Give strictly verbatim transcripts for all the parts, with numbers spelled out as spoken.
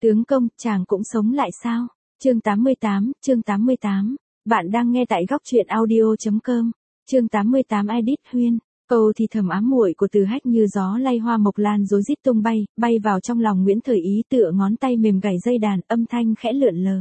Tướng công, chàng cũng sống lại sao? Chương tám mươi tám, chương tám mươi tám. Bạn đang nghe tại góc truyện audio chấm com. Chương tám mươi tám Edit Huyên. Câu thì thầm ám muội của Từ Hách như gió lay hoa mộc lan rối rít tung bay, bay vào trong lòng Nguyễn Thời Ý tựa ngón tay mềm gảy dây đàn, âm thanh khẽ lượn lờ.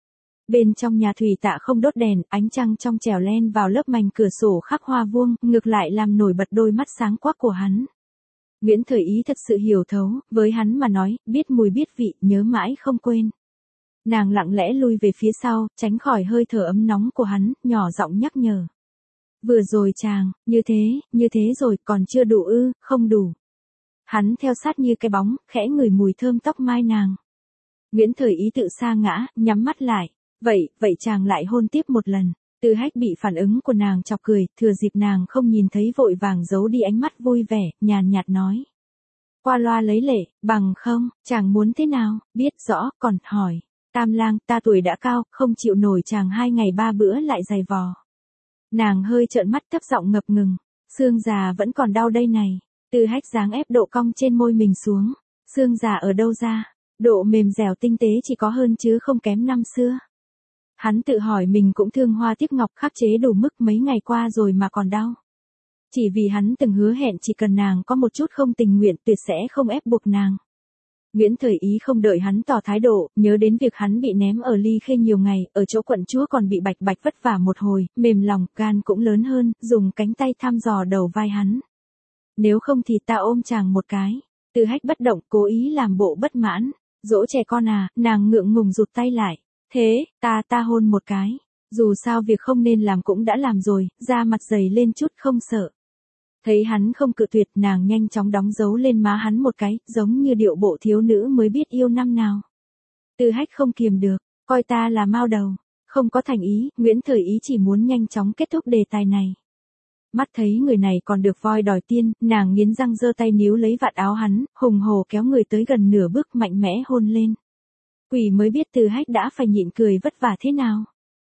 Bên trong nhà thủy tạ không đốt đèn, ánh trăng trong trẻo len vào lớp mành cửa sổ khắc hoa vuông, ngược lại làm nổi bật đôi mắt sáng quắc của hắn. Nguyễn Thời Ý thật sự hiểu thấu, với hắn mà nói, biết mùi biết vị, nhớ mãi không quên. Nàng lặng lẽ lui về phía sau, tránh khỏi hơi thở ấm nóng của hắn, nhỏ giọng nhắc nhở. Vừa rồi chàng, như thế, như thế rồi, còn chưa đủ ư, không đủ. Hắn theo sát như cái bóng, khẽ ngửi mùi thơm tóc mai nàng. Nguyễn Thời Ý tự sa ngã, nhắm mắt lại. Vậy, vậy chàng lại hôn tiếp một lần. Từ Hách bị phản ứng của nàng chọc cười, thừa dịp nàng không nhìn thấy vội vàng giấu đi ánh mắt vui vẻ, nhàn nhạt nói. Qua loa lấy lệ, bằng không, chàng muốn thế nào, biết rõ, còn hỏi. Tam lang, ta tuổi đã cao, không chịu nổi chàng hai ngày ba bữa lại giày vò. Nàng hơi trợn mắt thấp giọng ngập ngừng. Xương già vẫn còn đau đây này. Từ Hách giáng ép độ cong trên môi mình xuống. Xương già ở đâu ra? Độ mềm dẻo tinh tế chỉ có hơn chứ không kém năm xưa. Hắn tự hỏi mình cũng thương hoa tiếc ngọc khắc chế đủ mức mấy ngày qua rồi mà còn đau. Chỉ vì hắn từng hứa hẹn chỉ cần nàng có một chút không tình nguyện tuyệt sẽ không ép buộc nàng. Nguyễn Thời Ý không đợi hắn tỏ thái độ, nhớ đến việc hắn bị ném ở Ly Khê nhiều ngày, ở chỗ quận chúa còn bị bạch bạch vất vả một hồi, mềm lòng, gan cũng lớn hơn, dùng cánh tay thăm dò đầu vai hắn. Nếu không thì ta ôm chàng một cái. Từ Hách bất động, cố ý làm bộ bất mãn. Dỗ trẻ con à, nàng ngượng ngùng rụt tay lại. Thế, ta ta hôn một cái. Dù sao việc không nên làm cũng đã làm rồi, da mặt dày lên chút không sợ. Thấy hắn không cự tuyệt, nàng nhanh chóng đóng dấu lên má hắn một cái, giống như điệu bộ thiếu nữ mới biết yêu năm nào. Từ Hách không kiềm được, coi ta là mao đầu. Không có thành ý, Nguyễn Thời Ý chỉ muốn nhanh chóng kết thúc đề tài này. Mắt thấy người này còn được voi đòi tiên, nàng nghiến răng giơ tay níu lấy vạt áo hắn, hùng hổ kéo người tới gần nửa bước mạnh mẽ hôn lên. Quỷ mới biết Từ Hách đã phải nhịn cười vất vả thế nào.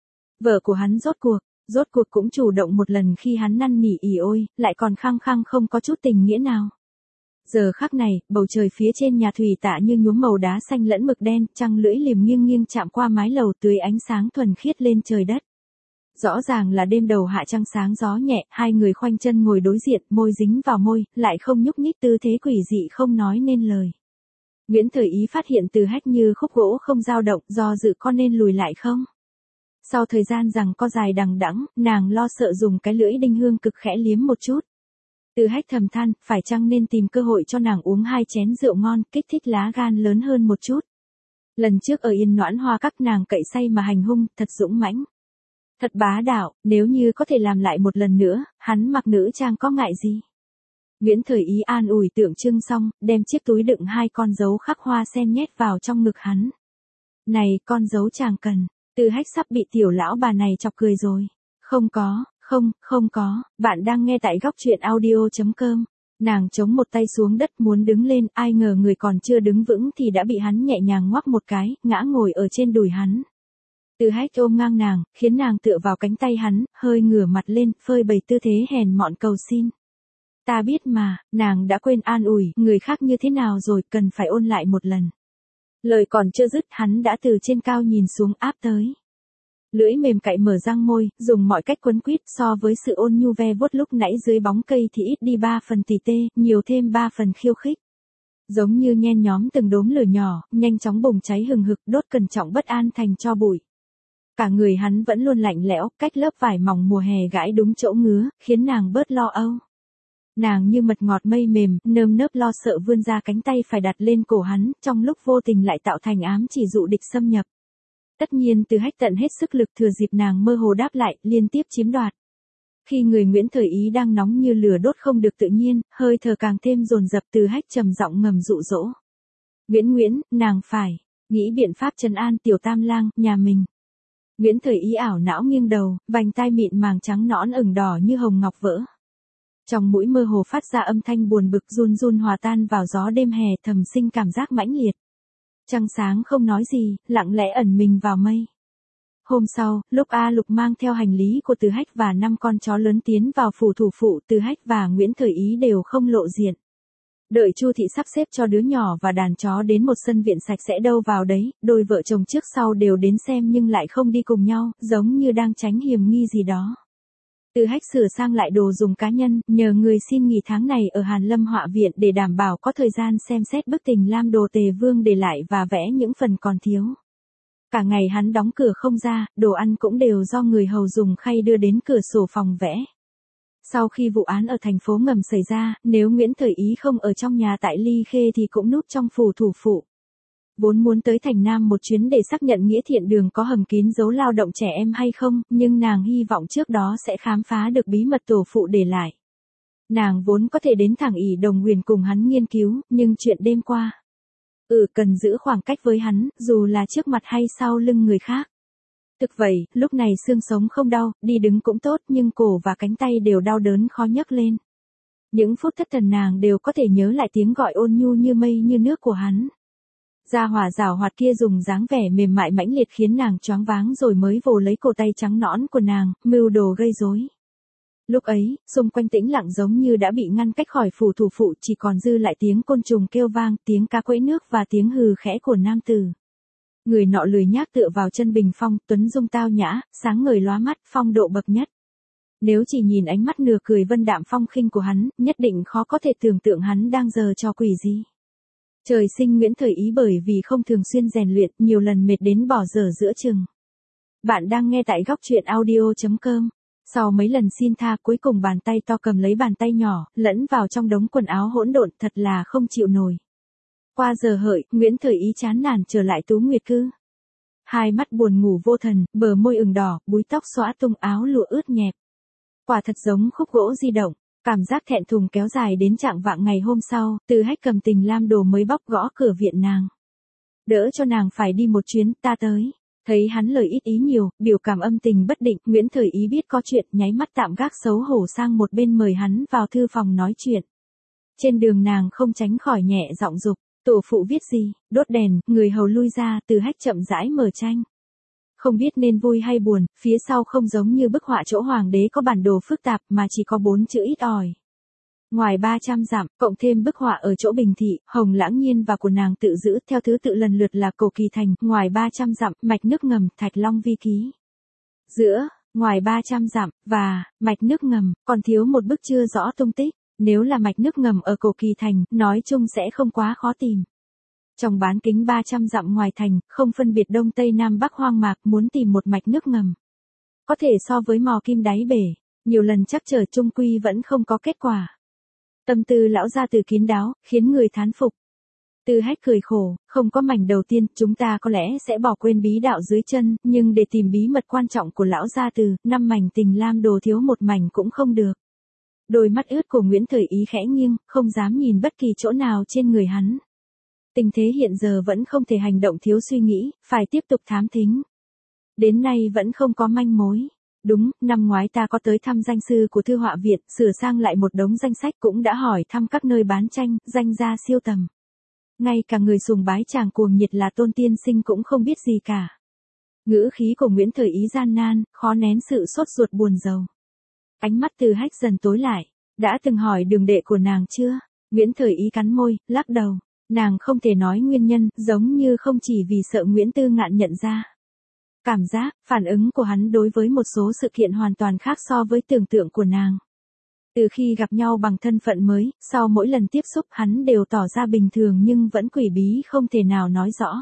Vợ của hắn rốt cuộc, rốt cuộc cũng chủ động một lần khi hắn năn nỉ ỉ ôi, lại còn khăng khăng không có chút tình nghĩa nào. Giờ khắc này, bầu trời phía trên nhà thủy tạ như nhuốm màu đá xanh lẫn mực đen, trăng lưỡi liềm nghiêng nghiêng chạm qua mái lầu tưới ánh sáng thuần khiết lên trời đất. Rõ ràng là đêm đầu hạ trăng sáng gió nhẹ, hai người khoanh chân ngồi đối diện, môi dính vào môi, lại không nhúc nhích tư thế quỷ dị không nói nên lời. Nguyễn Thời Ý phát hiện Từ Hách như khúc gỗ không dao động, do dự có nên lùi lại không? Sau thời gian rằng co dài đằng đẵng, nàng lo sợ dùng cái lưỡi đinh hương cực khẽ liếm một chút. Từ Hách thầm than, phải chăng nên tìm cơ hội cho nàng uống hai chén rượu ngon, kích thích lá gan lớn hơn một chút. Lần trước ở Yên Noãn Hoa các nàng cậy say mà hành hung, thật dũng mãnh. Thật bá đạo, nếu như có thể làm lại một lần nữa, hắn mặc nữ trang có ngại gì? Nguyễn Thời Ý an ủi tượng trưng xong, đem chiếc túi đựng hai con dấu khắc hoa sen nhét vào trong ngực hắn. Này, con dấu chàng cần. Từ Hách sắp bị tiểu lão bà này chọc cười rồi. Không có, không, không có, bạn đang nghe tại góc truyện audio chấm com. Nàng chống một tay xuống đất muốn đứng lên, ai ngờ người còn chưa đứng vững thì đã bị hắn nhẹ nhàng ngoắc một cái, ngã ngồi ở trên đùi hắn. Từ Hách ôm ngang nàng, khiến nàng tựa vào cánh tay hắn, hơi ngửa mặt lên, phơi bày tư thế hèn mọn cầu xin. Ta biết mà, nàng đã quên an ủi, người khác như thế nào rồi, cần phải ôn lại một lần. Lời còn chưa dứt, hắn đã từ trên cao nhìn xuống áp tới. Lưỡi mềm cạy mở răng môi, dùng mọi cách quấn quýt, so với sự ôn nhu ve vuốt lúc nãy dưới bóng cây thì ít đi ba phần tỉ tê, nhiều thêm ba phần khiêu khích. Giống như nhen nhóm từng đốm lửa nhỏ, nhanh chóng bùng cháy hừng hực, đốt cẩn trọng bất an thành tro bụi. Cả người hắn vẫn luôn lạnh lẽo, cách lớp vải mỏng mùa hè gãi đúng chỗ ngứa, khiến nàng bớt lo âu. Nàng như mật ngọt mây mềm, nơm nớp lo sợ vươn ra cánh tay phải đặt lên cổ hắn, trong lúc vô tình lại tạo thành ám chỉ dụ địch xâm nhập. Tất nhiên Từ Hách tận hết sức lực thừa dịp nàng mơ hồ đáp lại, liên tiếp chiếm đoạt. Khi người Nguyễn Thời Ý đang nóng như lửa đốt không được tự nhiên, hơi thở càng thêm dồn dập, Từ Hách trầm giọng ngầm dụ dỗ. Nguyễn Nguyễn, nàng phải, nghĩ biện pháp trấn an tiểu tam lang, nhà mình. Nguyễn Thời Ý ảo não nghiêng đầu, vành tai mịn màng trắng nõn ửng đỏ như hồng ngọc vỡ. Trong mũi mơ hồ phát ra âm thanh buồn bực run run hòa tan vào gió đêm hè, thầm sinh cảm giác mãnh liệt. Trăng sáng không nói gì, lặng lẽ ẩn mình vào mây. Hôm sau, lúc A Lục mang theo hành lý của Từ Hách và năm con chó lớn tiến vào phủ thủ phụ, Từ Hách và Nguyễn Thời Ý đều không lộ diện. Đợi Chu thị sắp xếp cho đứa nhỏ và đàn chó đến một sân viện sạch sẽ đâu vào đấy, đôi vợ chồng trước sau đều đến xem nhưng lại không đi cùng nhau, giống như đang tránh hiểm nghi gì đó. Từ Hách sửa sang lại đồ dùng cá nhân, nhờ người xin nghỉ tháng này ở Hàn Lâm Họa Viện để đảm bảo có thời gian xem xét bức tình lam đồ Tề Vương để lại và vẽ những phần còn thiếu. Cả ngày hắn đóng cửa không ra, đồ ăn cũng đều do người hầu dùng khay đưa đến cửa sổ phòng vẽ. Sau khi vụ án ở thành phố ngầm xảy ra, nếu Nguyễn Thời Ý không ở trong nhà tại Ly Khê thì cũng núp trong phủ thủ phụ. Vốn muốn tới thành Nam một chuyến để xác nhận Nghĩa Thiện Đường có hầm kín giấu lao động trẻ em hay không, nhưng nàng hy vọng trước đó sẽ khám phá được bí mật tổ phụ để lại. Nàng vốn có thể đến thẳng ỷ Đồng Huyền cùng hắn nghiên cứu, nhưng chuyện đêm qua. Ừ, cần giữ khoảng cách với hắn, dù là trước mặt hay sau lưng người khác. Thực vậy, lúc này xương sống không đau, đi đứng cũng tốt nhưng cổ và cánh tay đều đau đớn khó nhấc lên. Những phút thất thần nàng đều có thể nhớ lại tiếng gọi ôn nhu như mây như nước của hắn. Gia hỏa giảo hoạt kia dùng dáng vẻ mềm mại mãnh liệt khiến nàng choáng váng rồi mới vồ lấy cổ tay trắng nõn của nàng, mưu đồ gây rối. Lúc ấy, xung quanh tĩnh lặng giống như đã bị ngăn cách khỏi phủ thủ phụ, chỉ còn dư lại tiếng côn trùng kêu vang, tiếng cá quẫy nước và tiếng hừ khẽ của nam tử. Người nọ lười nhác tựa vào chân bình phong, tuấn dung tao nhã, sáng ngời lóa mắt, phong độ bậc nhất. Nếu chỉ nhìn ánh mắt nửa cười vân đạm phong khinh của hắn, nhất định khó có thể tưởng tượng hắn đang giở trò quỷ gì. Trời sinh Nguyễn Thời Ý bởi vì không thường xuyên rèn luyện, nhiều lần mệt đến bỏ dở giữa chừng. Bạn đang nghe tại góc truyện audio chấm com. Sau mấy lần xin tha, cuối cùng bàn tay to cầm lấy bàn tay nhỏ, lẫn vào trong đống quần áo hỗn độn, thật là không chịu nổi. Qua giờ hợi, Nguyễn Thời Ý chán nản trở lại Tú Nguyệt Cư. Hai mắt buồn ngủ vô thần, bờ môi ửng đỏ, búi tóc xõa tung, áo lụa ướt nhẹp. Quả thật giống khúc gỗ di động. Cảm giác thẹn thùng kéo dài đến trạng vạng ngày hôm sau, Từ Hách cầm tình lam đồ mới bóc gõ cửa viện nàng. Đỡ cho nàng phải đi một chuyến, ta tới. Thấy hắn lời ít ý nhiều, biểu cảm âm tình bất định, Nguyễn Thời Ý biết có chuyện, nháy mắt tạm gác xấu hổ sang một bên mời hắn vào thư phòng nói chuyện. Trên đường nàng không tránh khỏi nhẹ giọng dục, tổ phụ viết gì, đốt đèn, người hầu lui ra, Từ Hách chậm rãi mở tranh. Không biết nên vui hay buồn, phía sau không giống như bức họa chỗ hoàng đế có bản đồ phức tạp mà chỉ có bốn chữ ít ỏi. Ngoài ba trăm dặm, cộng thêm bức họa ở chỗ Bình Thị, Hồng Lãng Nhiên và của nàng tự giữ theo thứ tự lần lượt là Cổ Kỳ Thành, ngoài ba trăm dặm, mạch nước ngầm, Thạch Long Vi Ký. Giữa, ngoài ba trăm dặm, và, mạch nước ngầm, còn thiếu một bức chưa rõ tung tích. Nếu là mạch nước ngầm ở Cổ Kỳ Thành, nói chung sẽ không quá khó tìm. Trong bán kính ba trăm dặm ngoài thành, không phân biệt đông tây nam bắc hoang mạc, muốn tìm một mạch nước ngầm. Có thể so với mò kim đáy bể, nhiều lần chắc trở chung quy vẫn không có kết quả. Tâm tư lão gia từ kín đáo, khiến người thán phục. Từ Hách cười khổ, không có mảnh đầu tiên, chúng ta có lẽ sẽ bỏ quên bí đạo dưới chân, nhưng để tìm bí mật quan trọng của lão gia từ, năm mảnh tình lam đồ thiếu một mảnh cũng không được. Đôi mắt ướt của Nguyễn Thời Ý khẽ nghiêng, không dám nhìn bất kỳ chỗ nào trên người hắn. Tình thế hiện giờ vẫn không thể hành động thiếu suy nghĩ, phải tiếp tục thám thính. Đến nay vẫn không có manh mối. Đúng, năm ngoái ta có tới thăm danh sư của thư họa viện, sửa sang lại một đống danh sách, cũng đã hỏi thăm các nơi bán tranh, danh gia siêu tầm. Ngay cả người sùng bái chàng cuồng nhiệt là Tôn tiên sinh cũng không biết gì cả. Ngữ khí của Nguyễn Thời Ý gian nan, khó nén sự sốt ruột buồn rầu. Ánh mắt Từ Hách dần tối lại. Đã từng hỏi đường đệ của nàng chưa? Nguyễn Thời Ý cắn môi, lắc đầu. Nàng không thể nói nguyên nhân, giống như không chỉ vì sợ Nguyễn Tư Ngạn nhận ra. Cảm giác, phản ứng của hắn đối với một số sự kiện hoàn toàn khác so với tưởng tượng của nàng. Từ khi gặp nhau bằng thân phận mới, sau mỗi lần tiếp xúc hắn đều tỏ ra bình thường nhưng vẫn quỷ bí không thể nào nói rõ.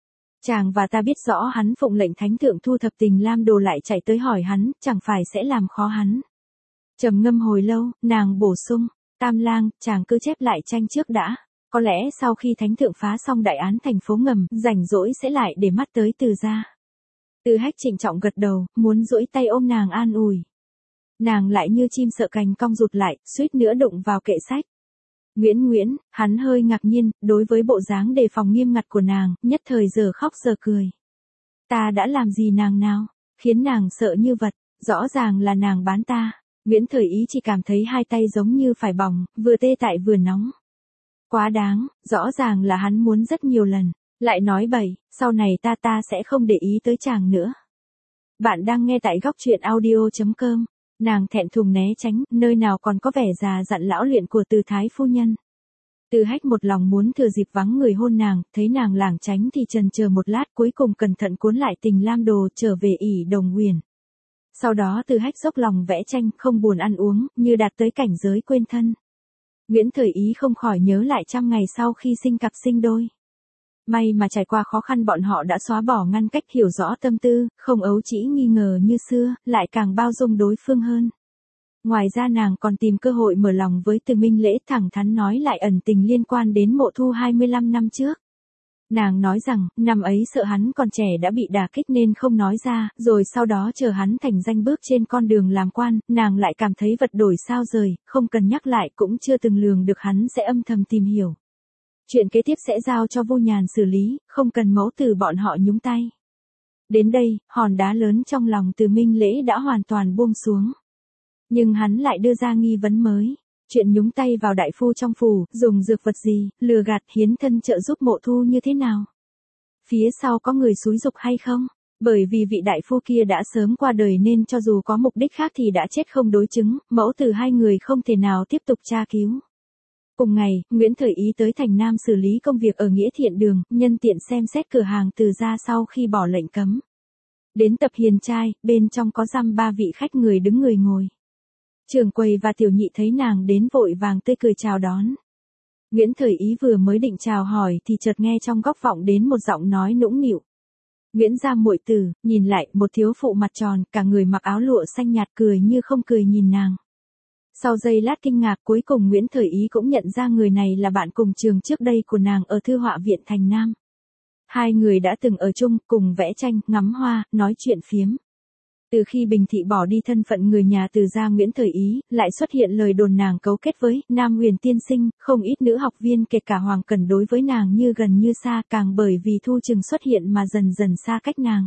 Chàng và ta biết rõ hắn phụng lệnh thánh thượng thu thập tình lam đồ lại chạy tới hỏi hắn, chẳng phải sẽ làm khó hắn. Trầm ngâm hồi lâu, nàng bổ sung, Tam lang, chàng cứ chép lại tranh trước đã. Có lẽ sau khi thánh thượng phá xong đại án thành phố ngầm, rảnh rỗi sẽ lại để mắt tới Từ gia. Từ Hách trịnh trọng gật đầu, muốn duỗi tay ôm nàng an ủi. Nàng lại như chim sợ cành cong rụt lại, suýt nữa đụng vào kệ sách. Nguyễn Nguyễn, hắn hơi ngạc nhiên, đối với bộ dáng đề phòng nghiêm ngặt của nàng, nhất thời giờ khóc giờ cười. Ta đã làm gì nàng nào, khiến nàng sợ như vật, rõ ràng là nàng bán ta. Nguyễn Thời Ý chỉ cảm thấy hai tay giống như phải bỏng, vừa tê tại vừa nóng. Quá đáng, rõ ràng là hắn muốn rất nhiều lần, lại nói bậy, sau này ta ta sẽ không để ý tới chàng nữa. Bạn đang nghe tại góc truyện audio chấm com, nàng thẹn thùng né tránh, nơi nào còn có vẻ già dặn lão luyện của Từ thái phu nhân. Từ Hách một lòng muốn thừa dịp vắng người hôn nàng, thấy nàng lảng tránh thì chần chờ một lát, cuối cùng cẩn thận cuốn lại tình lam đồ trở về ỷ Đồng Nguyền. Sau đó Từ Hách dốc lòng vẽ tranh, không buồn ăn uống, như đạt tới cảnh giới quên thân. Nguyễn Thời Ý không khỏi nhớ lại trăm ngày sau khi sinh cặp sinh đôi. May mà trải qua khó khăn bọn họ đã xóa bỏ ngăn cách, hiểu rõ tâm tư, không ấu trĩ nghi ngờ như xưa, lại càng bao dung đối phương hơn. Ngoài ra nàng còn tìm cơ hội mở lòng với Từ Minh Lễ, thẳng thắn nói lại ẩn tình liên quan đến mộ thu hai mươi lăm năm trước. Nàng nói rằng, năm ấy sợ hắn còn trẻ đã bị đả kích nên không nói ra, rồi sau đó chờ hắn thành danh bước trên con đường làm quan, nàng lại cảm thấy vật đổi sao rời, không cần nhắc lại cũng chưa từng lường được hắn sẽ âm thầm tìm hiểu. Chuyện kế tiếp sẽ giao cho Vô Nhàn xử lý, không cần mẫu tử bọn họ nhúng tay. Đến đây, hòn đá lớn trong lòng Từ Minh Lễ đã hoàn toàn buông xuống. Nhưng hắn lại đưa ra nghi vấn mới. Chuyện nhúng tay vào đại phu trong phủ, dùng dược vật gì, lừa gạt hiến thân trợ giúp mộ thu như thế nào? Phía sau có người xúi giục hay không? Bởi vì vị đại phu kia đã sớm qua đời nên cho dù có mục đích khác thì đã chết không đối chứng, mẫu tử hai người không thể nào tiếp tục tra cứu. Cùng ngày, Nguyễn Thời Ý tới Thành Nam xử lý công việc ở Nghĩa Thiện Đường, nhân tiện xem xét cửa hàng Từ gia sau khi bỏ lệnh cấm. Đến tập hiền trai, bên trong có dăm ba vị khách người đứng người ngồi. Trưởng quầy và tiểu nhị thấy nàng đến vội vàng tươi cười chào đón. Nguyễn Thời Ý vừa mới định chào hỏi thì chợt nghe trong góc vọng đến một giọng nói nũng nịu. Nguyễn gia muội tử, nhìn lại, một thiếu phụ mặt tròn, cả người mặc áo lụa xanh nhạt cười như không cười nhìn nàng. Sau giây lát kinh ngạc, cuối cùng Nguyễn Thời Ý cũng nhận ra người này là bạn cùng trường trước đây của nàng ở Thư họa viện Thành Nam. Hai người đã từng ở chung, cùng vẽ tranh, ngắm hoa, nói chuyện phiếm. Từ khi Bình Thị bỏ đi thân phận người nhà Từ gia Nguyễn Thời Ý, lại xuất hiện lời đồn nàng cấu kết với Nam Huyền tiên sinh, không ít nữ học viên kể cả Hoàng Cẩn đối với nàng như gần như xa, càng bởi vì Thu Trừng xuất hiện mà dần dần xa cách nàng.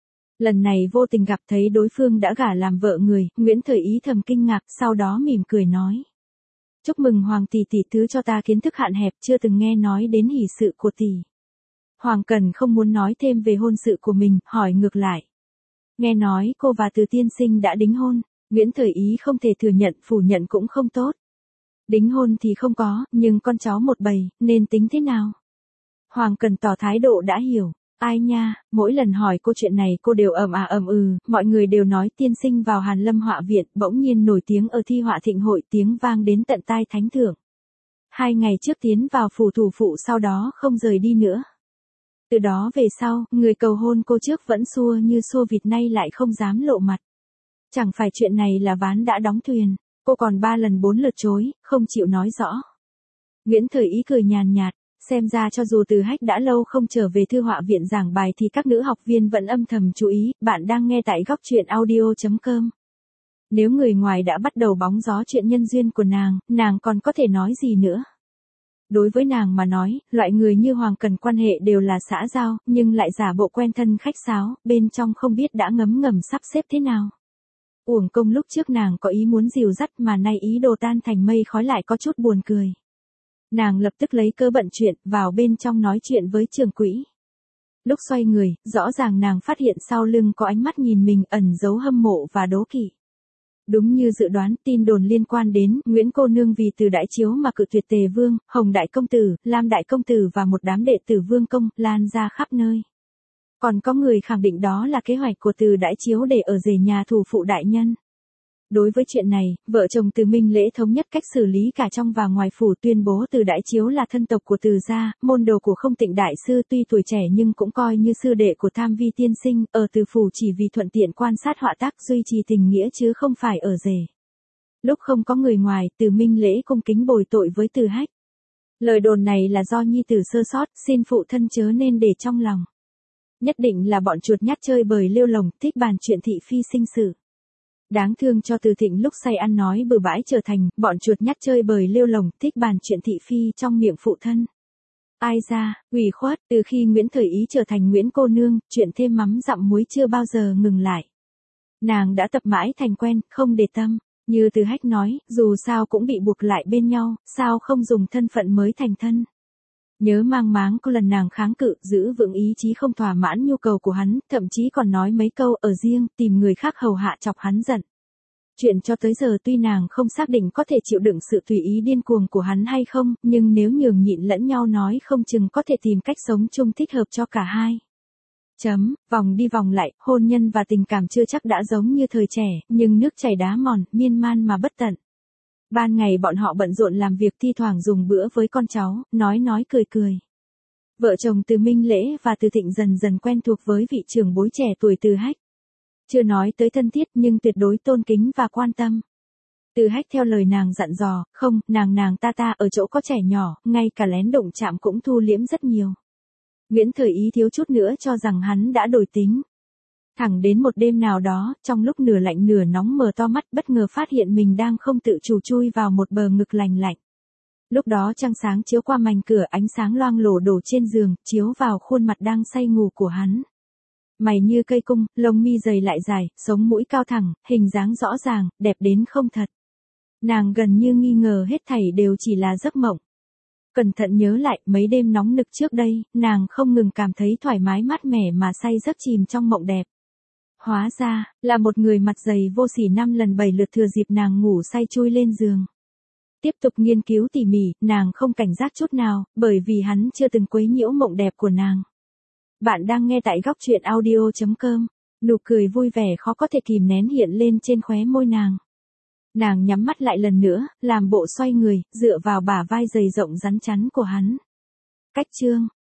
Lần này vô tình gặp thấy đối phương đã gả làm vợ người, Nguyễn Thời Ý thầm kinh ngạc, sau đó mỉm cười nói. Chúc mừng Hoàng tỷ tỷ, thứ cho ta kiến thức hạn hẹp, chưa từng nghe nói đến hỷ sự của tỷ. Hoàng Cẩn không muốn nói thêm về hôn sự của mình, hỏi ngược lại. Nghe nói cô và Từ tiên sinh đã đính hôn, Nguyễn Thời Ý không thể thừa nhận, phủ nhận cũng không tốt. Đính hôn thì không có, nhưng con cháu một bầy, nên tính thế nào? Hoàng Cẩn tỏ thái độ đã hiểu. Ai nha, mỗi lần hỏi cô chuyện này cô đều ầm à ầm ừ, mọi người đều nói tiên sinh vào Hàn Lâm họa viện, bỗng nhiên nổi tiếng ở thi họa thịnh hội, tiếng vang đến tận tai thánh thượng. Hai ngày trước tiến vào phủ thủ phụ, sau đó không rời đi nữa. Từ đó về sau, người cầu hôn cô trước vẫn xua như xua vịt, nay lại không dám lộ mặt. Chẳng phải chuyện này là ván đã đóng thuyền, cô còn ba lần bốn lượt chối, không chịu nói rõ. Nguyễn Thời Ý cười nhàn nhạt, xem ra cho dù Từ Hách đã lâu không trở về Thư họa viện giảng bài thì các nữ học viên vẫn âm thầm chú ý. Bạn đang nghe tại góc truyện audio chấm com. Nếu người ngoài đã bắt đầu bóng gió chuyện nhân duyên của nàng, nàng còn có thể nói gì nữa? Đối với nàng mà nói, loại người như Hoàng Cẩn quan hệ đều là xã giao, nhưng lại giả bộ quen thân khách sáo, bên trong không biết đã ngấm ngầm sắp xếp thế nào. Uổng công lúc trước nàng có ý muốn dìu dắt mà nay ý đồ tan thành mây khói, lại có chút buồn cười. Nàng lập tức lấy cơ bận chuyện, vào bên trong nói chuyện với trưởng quỹ. Lúc xoay người, rõ ràng nàng phát hiện sau lưng có ánh mắt nhìn mình, ẩn giấu hâm mộ và đố kỵ. Đúng như dự đoán, tin đồn liên quan đến Nguyễn cô nương vì Từ đại chiếu mà cự tuyệt Tề vương, Hồng đại công tử, Lam đại công tử và một đám đệ tử vương công, lan ra khắp nơi. Còn có người khẳng định đó là kế hoạch của Từ đại chiếu để ở rể nhà thủ phụ đại nhân. Đối với chuyện này, vợ chồng Từ Minh Lễ thống nhất cách xử lý cả trong và ngoài phủ, tuyên bố Từ đại chiếu là thân tộc của Từ gia, môn đồ của Không Tịnh đại sư, tuy tuổi trẻ nhưng cũng coi như sư đệ của Tham Vi tiên sinh, ở Từ phủ chỉ vì thuận tiện quan sát họa tác, duy trì tình nghĩa chứ không phải ở rể. Lúc không có người ngoài, Từ Minh Lễ cung kính bồi tội với Từ Hách. Lời đồn này là do nhi tử sơ sót, xin phụ thân chớ nên để trong lòng. Nhất định là bọn chuột nhắt chơi bời lêu lồng, thích bàn chuyện thị phi sinh sự. Đáng thương cho Từ Thịnh lúc say ăn nói bừa bãi trở thành bọn chuột nhắt chơi bời lêu lồng, thích bàn chuyện thị phi trong miệng phụ thân. Ai ra, ủy khuất, từ khi Nguyễn Thời Ý trở thành Nguyễn cô nương, chuyện thêm mắm dặm muối chưa bao giờ ngừng lại. Nàng đã tập mãi thành quen, không để tâm, như Từ Hách nói, dù sao cũng bị buộc lại bên nhau, sao không dùng thân phận mới thành thân. Nhớ mang máng có lần nàng kháng cự, giữ vững ý chí không thỏa mãn nhu cầu của hắn, thậm chí còn nói mấy câu ở riêng, tìm người khác hầu hạ chọc hắn giận. Chuyện cho tới giờ tuy nàng không xác định có thể chịu đựng sự tùy ý điên cuồng của hắn hay không, nhưng nếu nhường nhịn lẫn nhau nói không chừng có thể tìm cách sống chung thích hợp cho cả hai. Chấm, vòng đi vòng lại, hôn nhân và tình cảm chưa chắc đã giống như thời trẻ, nhưng nước chảy đá mòn, miên man mà bất tận. Ban ngày bọn họ bận rộn làm việc, thi thoảng dùng bữa với con cháu, nói nói cười cười. Vợ chồng Từ Minh Lễ và Từ Thịnh dần dần quen thuộc với vị trưởng bối trẻ tuổi Từ Hách. Chưa nói tới thân thiết nhưng tuyệt đối tôn kính và quan tâm. Từ Hách theo lời nàng dặn dò, không, nàng nàng ta ta ở chỗ có trẻ nhỏ, ngay cả lén động chạm cũng thu liễm rất nhiều. Nguyễn Thời Ý thiếu chút nữa cho rằng hắn đã đổi tính. Thẳng đến một đêm nào đó, trong lúc nửa lạnh nửa nóng mở to mắt bất ngờ phát hiện mình đang không tự chủ chui vào một bờ ngực lành lạnh. Lúc đó trăng sáng chiếu qua mảnh cửa, ánh sáng loang lổ đổ trên giường, chiếu vào khuôn mặt đang say ngủ của hắn. Mày như cây cung, lông mi dày lại dài, sống mũi cao thẳng, hình dáng rõ ràng, đẹp đến không thật. Nàng gần như nghi ngờ hết thảy đều chỉ là giấc mộng. Cẩn thận nhớ lại, mấy đêm nóng nực trước đây, nàng không ngừng cảm thấy thoải mái mát mẻ mà say giấc chìm trong mộng đẹp. Hóa ra, là một người mặt dày vô sỉ năm lần bảy lượt thừa dịp nàng ngủ say chui lên giường. Tiếp tục nghiên cứu tỉ mỉ, nàng không cảnh giác chút nào, bởi vì hắn chưa từng quấy nhiễu mộng đẹp của nàng. Bạn đang nghe tại góc truyện audio chấm com, nụ cười vui vẻ khó có thể kìm nén hiện lên trên khóe môi nàng. Nàng nhắm mắt lại lần nữa, làm bộ xoay người, dựa vào bả vai dày rộng rắn chắn của hắn. Cách chương,